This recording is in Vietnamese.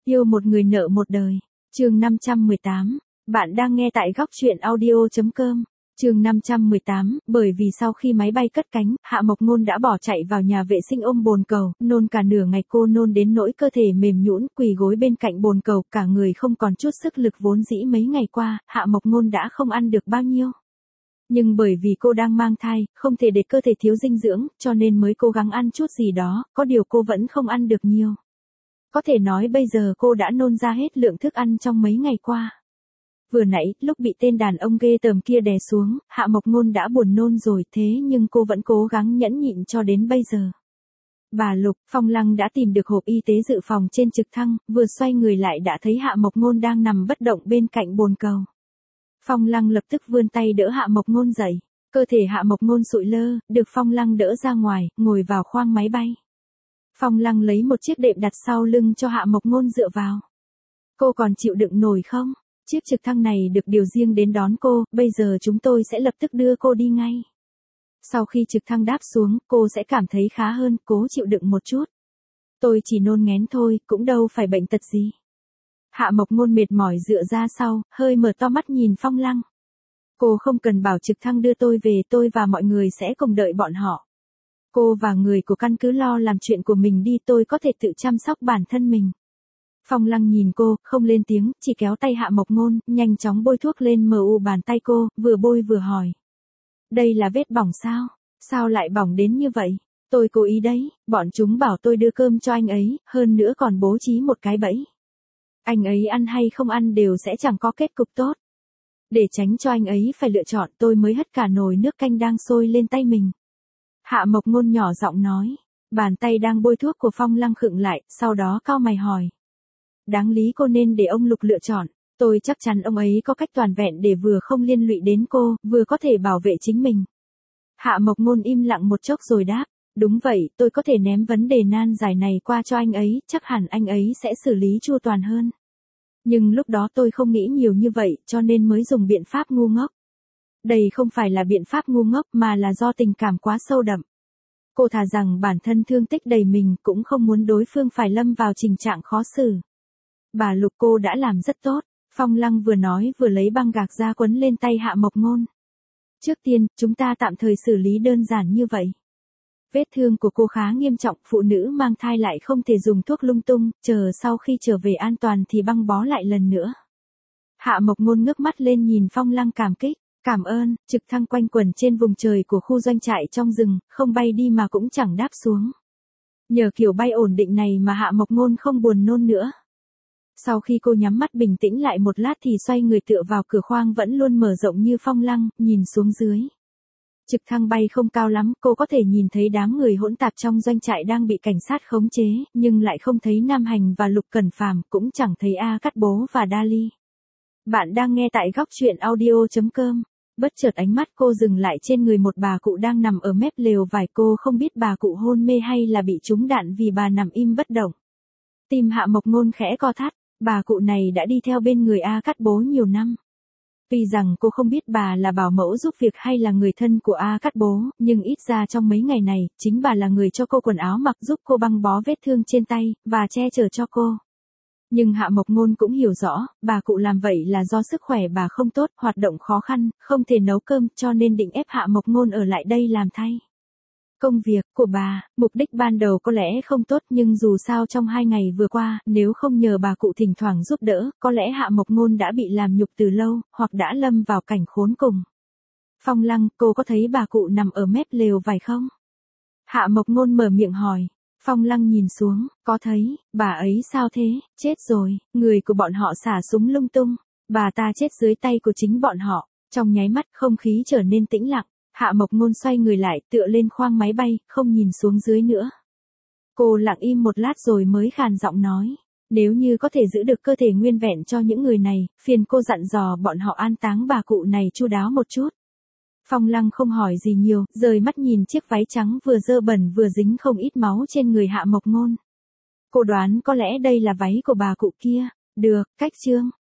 Yêu một người nợ một đời. Chương 518. Bạn đang nghe tại góc truyện audio.com. Chương 518, bởi vì sau khi máy bay cất cánh, Hạ Mộc Ngôn đã bỏ chạy vào nhà vệ sinh ôm bồn cầu, nôn cả nửa ngày, cô nôn đến nỗi cơ thể mềm nhũn, quỳ gối bên cạnh bồn cầu, cả người không còn chút sức lực, vốn dĩ mấy ngày qua, Hạ Mộc Ngôn đã không ăn được bao nhiêu. Nhưng bởi vì cô đang mang thai, không thể để cơ thể thiếu dinh dưỡng, cho nên mới cố gắng ăn chút gì đó, có điều cô vẫn không ăn được nhiều. Có thể nói bây giờ cô đã nôn ra hết lượng thức ăn trong mấy ngày qua. Vừa nãy, lúc bị tên đàn ông ghê tởm kia đè xuống, Hạ Mộc Ngôn đã buồn nôn rồi, thế nhưng cô vẫn cố gắng nhẫn nhịn cho đến bây giờ. Bà Lục, Phong Lăng đã tìm được hộp y tế dự phòng trên trực thăng, vừa xoay người lại đã thấy Hạ Mộc Ngôn đang nằm bất động bên cạnh bồn cầu. Phong Lăng lập tức vươn tay đỡ Hạ Mộc Ngôn dậy, cơ thể Hạ Mộc Ngôn sụi lơ, được Phong Lăng đỡ ra ngoài, ngồi vào khoang máy bay. Phong Lăng lấy một chiếc đệm đặt sau lưng cho Hạ Mộc Ngôn dựa vào. Cô còn chịu đựng nổi không? Chiếc trực thăng này được điều riêng đến đón cô, bây giờ chúng tôi sẽ lập tức đưa cô đi ngay. Sau khi trực thăng đáp xuống, cô sẽ cảm thấy khá hơn, cố chịu đựng một chút. Tôi chỉ nôn ngén thôi, cũng đâu phải bệnh tật gì. Hạ Mộc Ngôn mệt mỏi dựa ra sau, hơi mở to mắt nhìn Phong Lăng. Cô không cần bảo trực thăng đưa tôi về, tôi và mọi người sẽ cùng đợi bọn họ. Cô và người của căn cứ lo làm chuyện của mình đi, tôi có thể tự chăm sóc bản thân mình. Phong Lăng nhìn cô, không lên tiếng, chỉ kéo tay Hạ Mộc Ngôn, nhanh chóng bôi thuốc lên mu bàn tay cô, vừa bôi vừa hỏi. Đây là vết bỏng sao? Sao lại bỏng đến như vậy? Tôi cố ý đấy, bọn chúng bảo tôi đưa cơm cho anh ấy, hơn nữa còn bố trí một cái bẫy. Anh ấy ăn hay không ăn đều sẽ chẳng có kết cục tốt. Để tránh cho anh ấy phải lựa chọn, tôi mới hất cả nồi nước canh đang sôi lên tay mình. Hạ Mộc Ngôn nhỏ giọng nói, bàn tay đang bôi thuốc của Phong Lăng khựng lại, sau đó cau mày hỏi. Đáng lý cô nên để ông Lục lựa chọn, tôi chắc chắn ông ấy có cách toàn vẹn để vừa không liên lụy đến cô, vừa có thể bảo vệ chính mình. Hạ Mộc Ngôn im lặng một chốc rồi đáp, đúng vậy, tôi có thể ném vấn đề nan giải này qua cho anh ấy, chắc hẳn anh ấy sẽ xử lý chu toàn hơn. Nhưng lúc đó tôi không nghĩ nhiều như vậy, cho nên mới dùng biện pháp ngu ngốc. Đây không phải là biện pháp ngu ngốc mà là do tình cảm quá sâu đậm. Cô thà rằng bản thân thương tích đầy mình cũng không muốn đối phương phải lâm vào tình trạng khó xử. Bà Lục, cô đã làm rất tốt, Phong Lăng vừa nói vừa lấy băng gạc ra quấn lên tay Hạ Mộc Ngôn. Trước tiên, chúng ta tạm thời xử lý đơn giản như vậy. Vết thương của cô khá nghiêm trọng, phụ nữ mang thai lại không thể dùng thuốc lung tung, chờ sau khi trở về an toàn thì băng bó lại lần nữa. Hạ Mộc Ngôn ngước mắt lên nhìn Phong Lăng cảm kích, cảm ơn. Trực thăng quanh quẩn trên vùng trời của khu doanh trại trong rừng, không bay đi mà cũng chẳng đáp xuống. Nhờ kiểu bay ổn định này mà Hạ Mộc Ngôn không buồn nôn nữa. Sau khi cô nhắm mắt bình tĩnh lại một lát thì xoay người tựa vào cửa khoang vẫn luôn mở rộng như Phong Lăng, nhìn xuống dưới. Trực thăng bay không cao lắm, cô có thể nhìn thấy đám người hỗn tạp trong doanh trại đang bị cảnh sát khống chế, nhưng lại không thấy Nam Hành và Lục Cẩn Phàm, cũng chẳng thấy A Cát Bố và Đali. Bạn đang nghe tại góc truyện audio.com. Bất chợt ánh mắt cô dừng lại trên người một bà cụ đang nằm ở mép lều vải, cô không biết bà cụ hôn mê hay là bị trúng đạn vì bà nằm im bất động. Tim Hạ Mộc Ngôn khẽ co thắt, bà cụ này đã đi theo bên người A Cát Bố nhiều năm. Tuy rằng cô không biết bà là bảo mẫu giúp việc hay là người thân của A Cát Bố, nhưng ít ra trong mấy ngày này, chính bà là người cho cô quần áo mặc, giúp cô băng bó vết thương trên tay, và che chở cho cô. Nhưng Hạ Mộc Ngôn cũng hiểu rõ, bà cụ làm vậy là do sức khỏe bà không tốt, hoạt động khó khăn, không thể nấu cơm, cho nên định ép Hạ Mộc Ngôn ở lại đây làm thay. Công việc của bà, mục đích ban đầu có lẽ không tốt, nhưng dù sao trong 2 ngày vừa qua, nếu không nhờ bà cụ thỉnh thoảng giúp đỡ, có lẽ Hạ Mộc Ngôn đã bị làm nhục từ lâu, hoặc đã lâm vào cảnh khốn cùng. Phong Lăng, cô có thấy bà cụ nằm ở mép lều vải không? Hạ Mộc Ngôn mở miệng hỏi. Phong Lăng nhìn xuống, có thấy, bà ấy sao thế, chết rồi, người của bọn họ xả súng lung tung, bà ta chết dưới tay của chính bọn họ. Trong nháy mắt không khí trở nên tĩnh lặng. Hạ Mộc Ngôn xoay người lại, tựa lên khoang máy bay, không nhìn xuống dưới nữa. Cô lặng im một lát rồi mới khàn giọng nói, nếu như có thể giữ được cơ thể nguyên vẹn cho những người này, phiền cô dặn dò bọn họ an táng bà cụ này chu đáo một chút. Phong Lăng không hỏi gì nhiều, rời mắt nhìn chiếc váy trắng vừa dơ bẩn vừa dính không ít máu trên người Hạ Mộc Ngôn. Cô đoán có lẽ đây là váy của bà cụ kia. Được, cách chương.